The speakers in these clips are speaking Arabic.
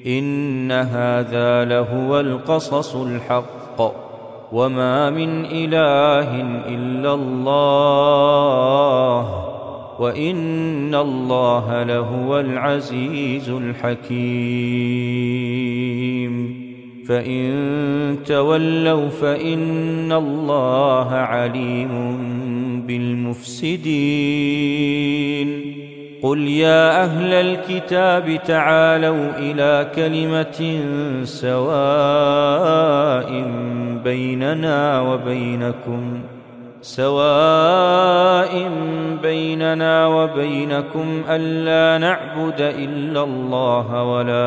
إن هذا لهو القصص الحق وما من إله إلا الله وإن الله لهو العزيز الحكيم فإن تولوا فإن الله عليم بالمفسدين قل يا أهل الكتاب تعالوا إلى كلمة سواء بيننا وبينكم ألا نعبد إلا الله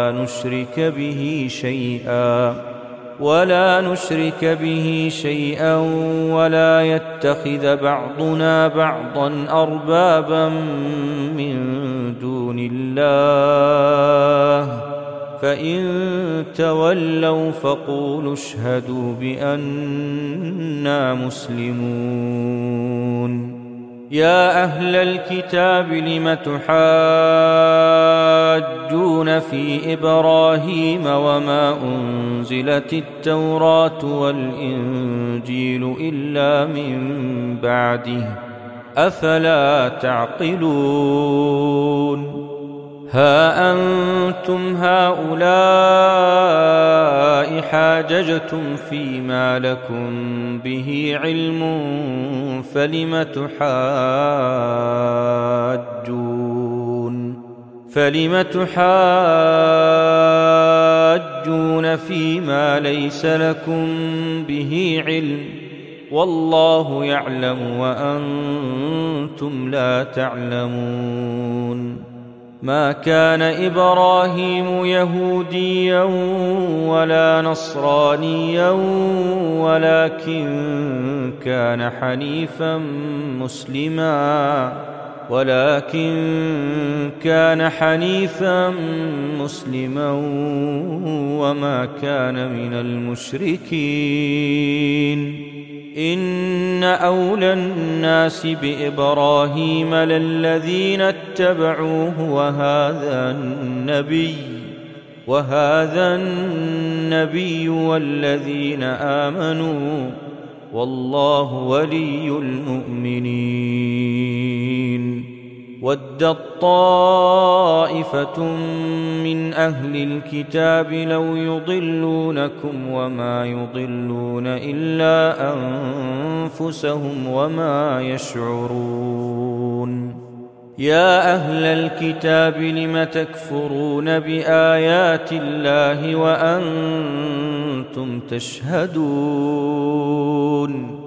ولا نشرك به شيئا ولا يتخذ بعضنا بعضا أربابا من دون الله فإن تولوا فقولوا اشهدوا بأننا مسلمون يا أهل الكتاب لم تحاجون في إبراهيم وما أنزلت التوراة والإنجيل إلا من بعده أفلا تعقلون ها أنتم هؤلاء حاججتم فيما لكم به علم فلم تحاجون فيما ليس لكم به علم والله يعلم وأنتم لا تعلمون ما كان إبراهيم يهوديا ولا نصرانيا ولكن كان حنيفا مسلما وما كان من المشركين إن أولى الناس بإبراهيم للذين اتبعوه وهذا النبي والذين آمنوا والله ولي المؤمنين ودت طائفة من أهل الكتاب لو يضلونكم وما يضلون إلا أنفسهم وما يشعرون يا أهل الكتاب لم تكفرون بآيات الله وأنتم تشهدون